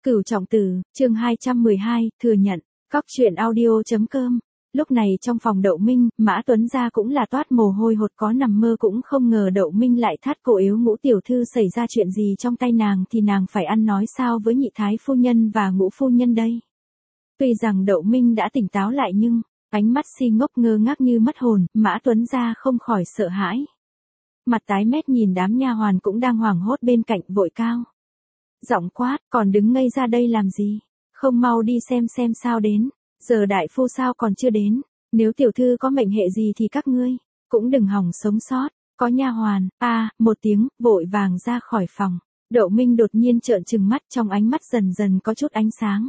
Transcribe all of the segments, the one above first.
Cửu Trọng Tử, chương 212, thừa nhận, Cóc truyện audio.com. Lúc này trong phòng Đậu Minh, Mã Tuấn gia cũng là toát mồ hôi hột, có nằm mơ cũng không ngờ Đậu Minh lại thắt cổ yếu Ngũ tiểu thư xảy ra chuyện gì trong tay nàng thì nàng phải ăn nói sao với nhị thái phu nhân và Ngũ phu nhân đây. Tuy rằng Đậu Minh đã tỉnh táo lại nhưng, ánh mắt si ngốc ngơ ngác như mất hồn, Mã Tuấn gia không khỏi sợ hãi. Mặt tái mét nhìn đám nha hoàn cũng đang hoảng hốt bên cạnh, vội cao giọng quát, còn đứng ngây ra đây làm gì, không mau đi xem sao đến, giờ đại phu sao còn chưa đến, nếu tiểu thư có mệnh hệ gì thì các ngươi cũng đừng hòng sống sót. Có nha hoàn, một tiếng, vội vàng ra khỏi phòng. Đậu Minh đột nhiên trợn trừng mắt, trong ánh mắt dần dần có chút ánh sáng.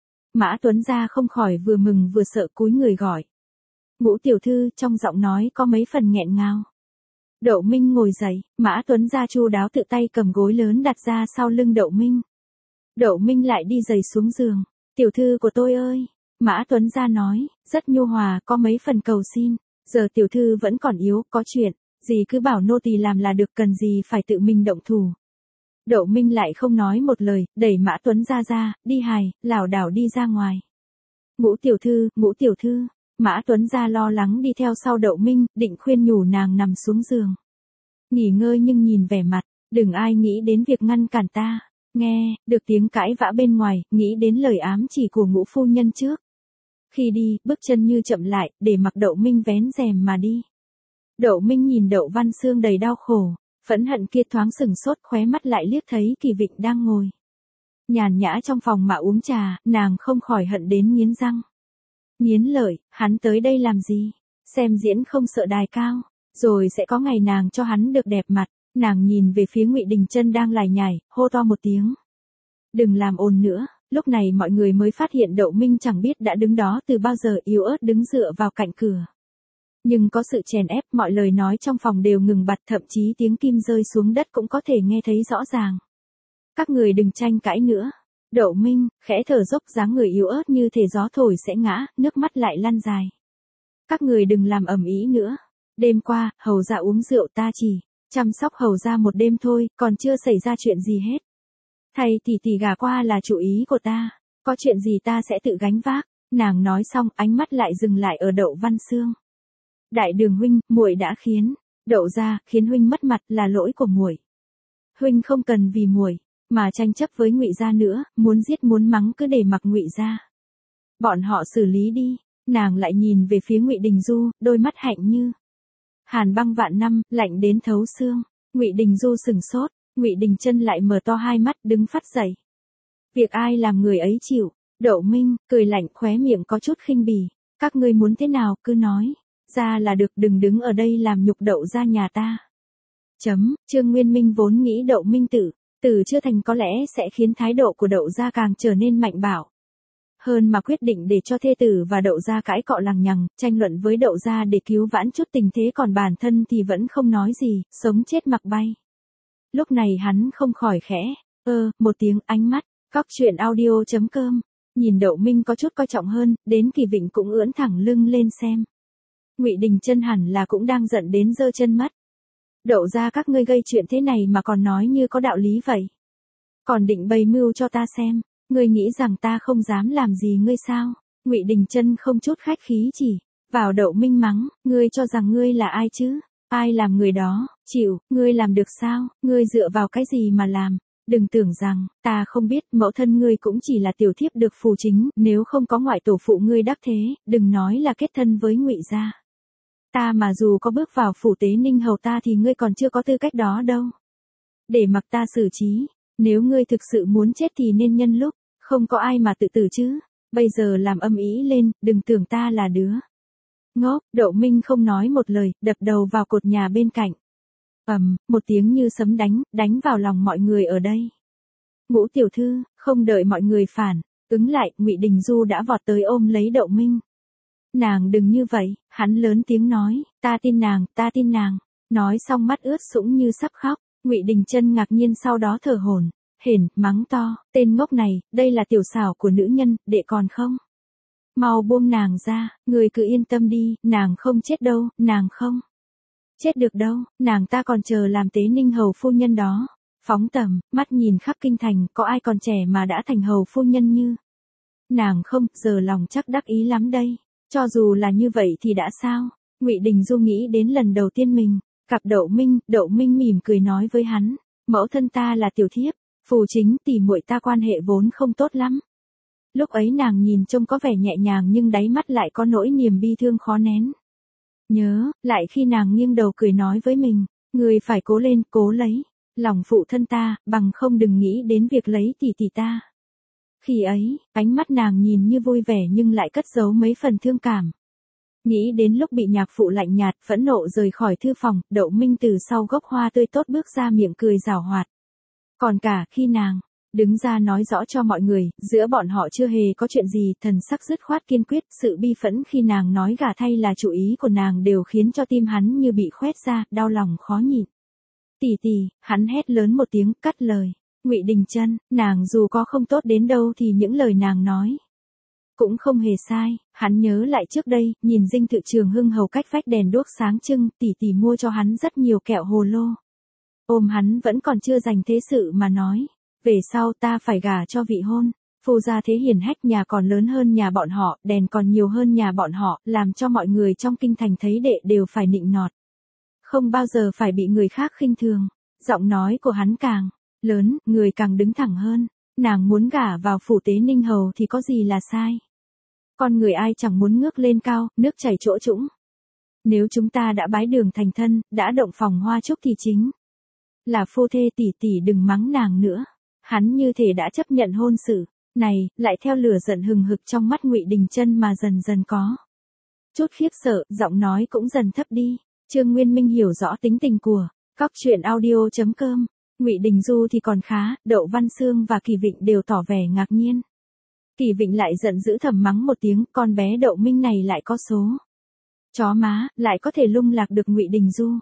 Mã Tuấn gia không khỏi vừa mừng vừa sợ, cúi người gọi Ngũ tiểu thư, trong giọng nói có mấy phần nghẹn ngào. Đậu Minh ngồi dậy, Mã Tuấn gia chu đáo tự tay cầm gối lớn đặt ra sau lưng Đậu Minh. Đậu Minh lại đi giày xuống giường. Tiểu thư của tôi ơi, Mã Tuấn gia nói, rất nhu hòa, có mấy phần cầu xin. Giờ tiểu thư vẫn còn yếu, có chuyện gì cứ bảo nô tỳ làm là được, cần gì phải tự mình động thủ. Đậu Minh lại không nói một lời, đẩy Mã Tuấn gia ra, đi hài, lảo đảo đi ra ngoài. Ngũ tiểu thư. Mã Tuấn gia lo lắng đi theo sau Đậu Minh, định khuyên nhủ nàng nằm xuống giường nghỉ ngơi, nhưng nhìn vẻ mặt, đừng ai nghĩ đến việc ngăn cản ta. Nghe được tiếng cãi vã bên ngoài, nghĩ đến lời ám chỉ của Ngũ phu nhân trước. Khi đi, bước chân như chậm lại, để mặc Đậu Minh vén rèm mà đi. Đậu Minh nhìn Đậu Văn Xương đầy đau khổ, phẫn hận kia, thoáng sừng sốt, khóe mắt lại liếc thấy Kỳ Vịnh đang ngồi nhàn nhã trong phòng mà uống trà, nàng không khỏi hận đến nghiến răng nghiến lợi, hắn tới đây làm gì? Xem diễn không sợ đài cao, rồi sẽ có ngày nàng cho hắn được đẹp mặt. Nàng nhìn về phía Ngụy Đình Chân đang lải nhải, hô to một tiếng, đừng làm ồn nữa. Lúc này mọi người mới phát hiện Đậu Minh chẳng biết đã đứng đó từ bao giờ, yếu ớt đứng dựa vào cạnh cửa. Nhưng có sự chèn ép, mọi lời nói trong phòng đều ngừng bặt, thậm chí tiếng kim rơi xuống đất cũng có thể nghe thấy rõ ràng. Các người đừng tranh cãi nữa. Đậu Minh khẽ thở dốc, dáng người yếu ớt như thể gió thổi sẽ ngã, nước mắt lại lăn dài. Các người đừng làm ầm ĩ nữa. Đêm qua, hầu gia uống rượu, ta chỉ chăm sóc hầu gia một đêm thôi, còn chưa xảy ra chuyện gì hết. Thầy tỷ gả qua là chủ ý của ta, có chuyện gì ta sẽ tự gánh vác. Nàng nói xong, ánh mắt lại dừng lại ở Đậu Văn Xương. Đại đường huynh, muội đã khiến Đậu gia khiến huynh mất mặt, là lỗi của muội. Huynh không cần vì muội mà tranh chấp với Ngụy gia nữa, muốn giết muốn mắng cứ để mặc Ngụy gia bọn họ xử lý đi. Nàng lại nhìn về phía Ngụy Đình Du, đôi mắt hạnh như hàn băng vạn năm, lạnh đến thấu xương. Ngụy Đình Du sừng sốt, Ngụy Đình Chân lại mở to hai mắt, đứng phắt dậy. Việc ai làm người ấy chịu. Đậu Minh cười lạnh, khóe miệng có chút khinh bỉ. Các ngươi muốn thế nào cứ nói ra là được, đừng đứng ở đây làm nhục Đậu gia nhà ta. Trương Nguyên Minh vốn nghĩ Đậu Minh tử chưa thành có lẽ sẽ khiến thái độ của Đậu gia càng trở nên mạnh bạo hơn, mà quyết định để cho thê tử và Đậu gia cãi cọ lằng nhằng, tranh luận với Đậu gia để cứu vãn chút tình thế, còn bản thân thì vẫn không nói gì, sống chết mặc bay. Lúc này hắn không khỏi khẽ một tiếng, ánh mắt Cóc truyện audio.com nhìn Đậu Minh có chút coi trọng hơn, đến Kỳ Vịnh cũng ưỡn thẳng lưng lên xem. Ngụy Đình Chân hẳn là cũng đang giận đến giơ chân mất. Đậu gia các ngươi gây chuyện thế này mà còn nói như có đạo lý vậy. Còn định bày mưu cho ta xem, ngươi nghĩ rằng ta không dám làm gì ngươi sao? Ngụy Đình Chân không chút khách khí chỉ vào Đậu Minh mắng, ngươi cho rằng ngươi là ai chứ? Ai làm người đó chịu, ngươi làm được sao? Ngươi dựa vào cái gì mà làm? Đừng tưởng rằng ta không biết, mẫu thân ngươi cũng chỉ là tiểu thiếp được phù chính, nếu không có ngoại tổ phụ ngươi đắc thế, đừng nói là kết thân với Ngụy gia. Ta mà dù có bước vào phủ Tế Ninh hầu ta thì ngươi còn chưa có tư cách đó đâu. Để mặc ta xử trí, nếu ngươi thực sự muốn chết thì nên nhân lúc không có ai mà tự tử chứ. Bây giờ làm âm ý lên, đừng tưởng ta là đứa ngốc. Đậu Minh không nói một lời, đập đầu vào cột nhà bên cạnh. Một tiếng như sấm đánh vào lòng mọi người ở đây. Ngũ tiểu thư, không đợi mọi người phản ứng lại, Ngụy Đình Du đã vọt tới ôm lấy Đậu Minh. Nàng đừng như vậy, hắn lớn tiếng nói, ta tin nàng. Nói xong mắt ướt sũng như sắp khóc. Ngụy Đình Chân ngạc nhiên, sau đó thở hổn hển mắng to, tên ngốc này, đây là tiểu xảo của nữ nhân, đệ còn không mau buông nàng ra. Người cứ yên tâm đi, nàng không chết đâu, nàng không chết được đâu, nàng ta còn chờ làm Tế Ninh hầu phu nhân đó. Phóng tầm, mắt nhìn khắp kinh thành, có ai còn trẻ mà đã thành hầu phu nhân như nàng không, giờ lòng chắc đắc ý lắm đây. Cho dù là như vậy thì đã sao? Ngụy Đình Du nghĩ đến lần đầu tiên mình gặp Đậu Minh mỉm cười nói với hắn, mẫu thân ta là tiểu thiếp, Phù Chính tỷ muội ta quan hệ vốn không tốt lắm. Lúc ấy nàng nhìn trông có vẻ nhẹ nhàng nhưng đáy mắt lại có nỗi niềm bi thương khó nén. Nhớ, lại khi nàng nghiêng đầu cười nói với mình, người phải cố lên, cố lấy lòng phụ thân ta, bằng không đừng nghĩ đến việc lấy tỷ tỷ ta. Khi ấy, ánh mắt nàng nhìn như vui vẻ nhưng lại cất giấu mấy phần thương cảm. Nghĩ đến lúc bị nhạc phụ lạnh nhạt, phẫn nộ rời khỏi thư phòng, Đậu Minh từ sau gốc hoa tươi tốt bước ra miệng cười giảo hoạt. Còn cả khi nàng đứng ra nói rõ cho mọi người, giữa bọn họ chưa hề có chuyện gì, thần sắc dứt khoát kiên quyết, sự bi phẫn khi nàng nói gả thay là chủ ý của nàng đều khiến cho tim hắn như bị khoét ra, đau lòng khó nhịn. Tỷ tỷ, hắn hét lớn một tiếng, cắt lời. Ngụy Đình Chân, nàng dù có không tốt đến đâu thì những lời nàng nói cũng không hề sai. Hắn nhớ lại trước đây, nhìn dinh thự Trường Hưng hầu cách vách đèn đuốc sáng trưng, tỷ tỷ mua cho hắn rất nhiều kẹo hồ lô. Ôm hắn vẫn còn chưa dành thế sự mà nói, về sau ta phải gả cho vị hôn phu gia thế hiển hách, nhà còn lớn hơn nhà bọn họ, đèn còn nhiều hơn nhà bọn họ, làm cho mọi người trong kinh thành thấy đệ đều phải nịnh nọt. Không bao giờ phải bị người khác khinh thường. Giọng nói của hắn càng lớn, người càng đứng thẳng hơn. Nàng muốn gả vào phủ tế Ninh hầu thì có gì là sai? Con người ai chẳng muốn ngước lên cao, nước chảy chỗ trũng. Nếu chúng ta đã bái đường thành thân, đã động phòng hoa chúc thì chính là phu thê, tỷ tỷ đừng mắng nàng nữa. Hắn như thể đã chấp nhận hôn sự này, lại theo lửa giận hừng hực trong mắt Ngụy Đình Chân mà dần dần có chút khiếp sợ, giọng nói cũng dần thấp đi. Trương Nguyên Minh hiểu rõ tính tình của các truyện audio.com. Ngụy Đình Du thì còn khá, Đậu Văn Xương và Kỳ Vịnh đều tỏ vẻ ngạc nhiên. Kỳ Vịnh lại giận dữ thầm mắng một tiếng, con bé Đậu Minh này lại có số chó má, lại có thể lung lạc được Ngụy Đình Du.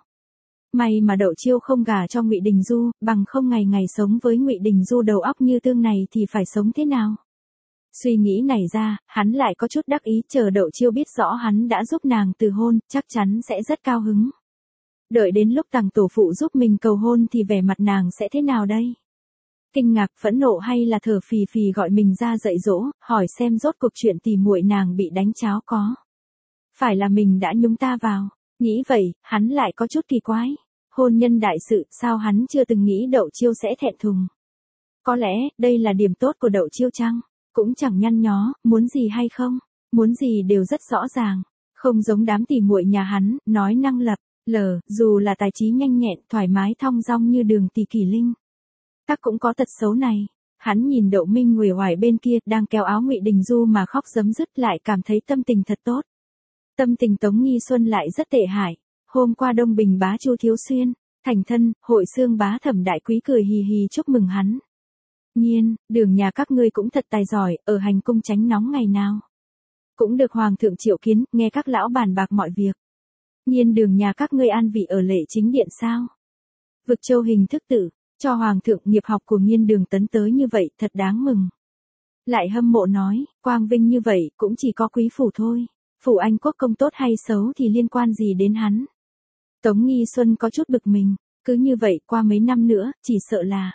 May mà Đậu Chiêu không gả cho Ngụy Đình Du, bằng không ngày ngày sống với Ngụy Đình Du đầu óc như tương này thì phải sống thế nào? Suy nghĩ này ra, hắn lại có chút đắc ý, chờ Đậu Chiêu biết rõ hắn đã giúp nàng từ hôn, chắc chắn sẽ rất cao hứng. Đợi đến lúc Tằng tổ phụ giúp mình cầu hôn thì vẻ mặt nàng sẽ thế nào đây? Kinh ngạc, phẫn nộ hay là thở phì phì gọi mình ra dạy dỗ, hỏi xem rốt cuộc chuyện tỉ muội nàng bị đánh cháo có phải là mình đã nhúng ta vào? Nghĩ vậy, hắn lại có chút kỳ quái. Hôn nhân đại sự, sao hắn chưa từng nghĩ Đậu Chiêu sẽ thẹn thùng? Có lẽ, đây là điểm tốt của Đậu Chiêu chăng? Cũng chẳng nhăn nhó, muốn gì hay không? Muốn gì đều rất rõ ràng. Không giống đám tỉ muội nhà hắn, nói năng lập lờ, dù là tài trí nhanh nhẹn, thoải mái thong dong như Đường Tỷ Kỳ Linh. Tắc cũng có tật xấu này. Hắn nhìn Đậu Minh nguề hoài bên kia, đang kéo áo Ngụy Đình Du mà khóc rấm rứt, lại cảm thấy tâm tình thật tốt. Tâm tình Tống Nghi Xuân lại rất tệ hại. Hôm qua Đông Bình bá Chu Thiếu Xuyên thành thân, hội xương bá Thẩm Đại Quý cười hì hì chúc mừng hắn. Nhiên, Đường nhà các ngươi cũng thật tài giỏi, ở hành cung tránh nóng ngày nào cũng được hoàng thượng triệu kiến, nghe các lão bàn bạc mọi việc. Nhiên, Đường nhà các ngươi an vị ở Lệ Chính Điện sao? Vực Châu hình thức tự cho hoàng thượng, nghiệp học của Nhiên Đường tấn tới như vậy, thật đáng mừng. Lại hâm mộ nói, quang vinh như vậy, cũng chỉ có quý phủ thôi. Phủ Anh quốc công tốt hay xấu thì liên quan gì đến hắn? Tống Nghi Xuân có chút bực mình, cứ như vậy qua mấy năm nữa, chỉ sợ là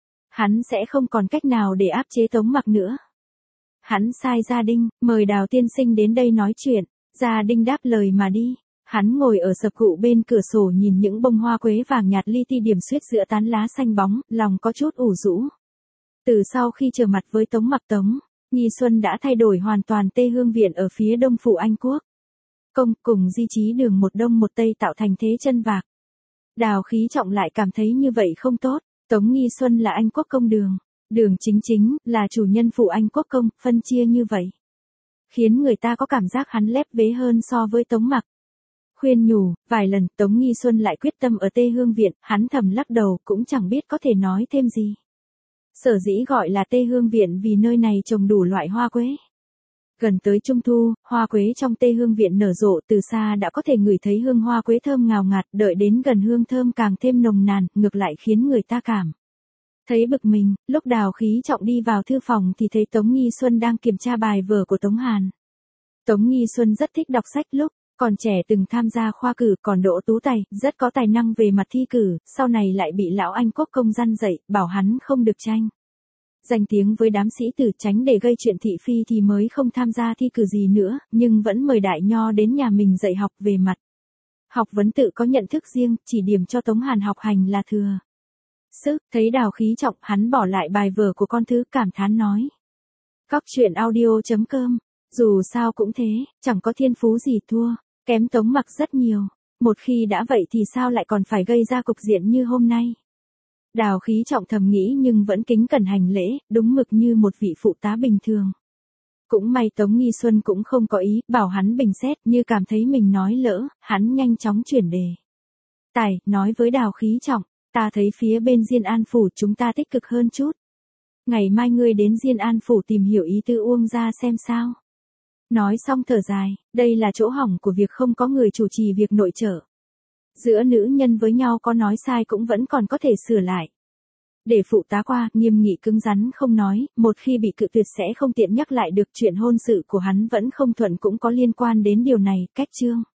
hắn sẽ không còn cách nào để áp chế Tống Mặc nữa. Hắn sai Gia Đinh, mời Đào tiên sinh đến đây nói chuyện. Gia Đinh đáp lời mà đi. Hắn ngồi ở sập cụ bên cửa sổ nhìn những bông hoa quế vàng nhạt li ti điểm xuyết giữa tán lá xanh bóng, lòng có chút ủ rũ. Từ sau khi trở mặt với Tống Mặc, Tống Nghi Xuân đã thay đổi hoàn toàn. Tê Hương Viện ở phía đông phủ Anh quốc công cùng Di Chí Đường một đông một tây tạo thành thế chân vạc. Đào Khí Trọng lại cảm thấy như vậy không tốt. Tống Nghi Xuân là Anh quốc công đường, Đường Chính Chính là chủ nhân phủ Anh quốc công, phân chia như vậy khiến người ta có cảm giác hắn lép vế hơn so với Tống Mặc. Khuyên nhủ vài lần, Tống Nghi Xuân lại quyết tâm ở Tê Hương Viện, hắn thầm lắc đầu, cũng chẳng biết có thể nói thêm gì. Sở dĩ gọi là Tê Hương Viện vì nơi này trồng đủ loại hoa quế. Gần tới Trung thu, hoa quế trong Tê Hương Viện nở rộ, từ xa đã có thể ngửi thấy hương hoa quế thơm ngào ngạt, đợi đến gần hương thơm càng thêm nồng nàn, ngược lại khiến người ta cảm thấy bực mình. Lúc Đào Khí Trọng đi vào thư phòng thì thấy Tống Nghi Xuân đang kiểm tra bài vở của Tống Hàn. Tống Nghi Xuân rất thích đọc sách, lúc Còn trẻ từng tham gia khoa cử, còn đỗ tú tài, rất có tài năng về mặt thi cử, sau này lại bị lão Anh Quốc công răn dạy, bảo hắn không được tranh danh tiếng với đám sĩ tử, tránh để gây chuyện thị phi thì mới không tham gia thi cử gì nữa, nhưng vẫn mời đại nho đến nhà mình dạy học. Về mặt học vấn tự có nhận thức riêng, chỉ điểm cho Tống Hàn học hành là thừa sức. Thấy Đào Khí Trọng, hắn bỏ lại bài vở của con thứ, cảm thán nói. Cóc truyện audio.com, dù sao cũng thế, chẳng có thiên phú gì thua kém Tống Mặc rất nhiều. Một khi đã vậy thì sao lại còn phải gây ra cục diện như hôm nay. Đào Khí Trọng thầm nghĩ nhưng vẫn kính cẩn hành lễ, đúng mực như một vị phụ tá bình thường. Cũng may Tống Nghi Xuân cũng không có ý, bảo hắn bình xét, như cảm thấy mình nói lỡ, hắn nhanh chóng chuyển đề tài, nói với Đào Khí Trọng, ta thấy phía bên Diên An Phủ chúng ta tích cực hơn chút. Ngày mai ngươi đến Diên An Phủ tìm hiểu ý tư Uông gia xem sao. Nói xong thở dài, đây là chỗ hỏng của việc không có người chủ trì việc nội trợ. Giữa nữ nhân với nhau có nói sai cũng vẫn còn có thể sửa lại. Để phụ tá qua, nghiêm nghị cứng rắn không nói, một khi bị cự tuyệt sẽ không tiện nhắc lại được. Chuyện hôn sự của hắn vẫn không thuận cũng có liên quan đến điều này. Cách chương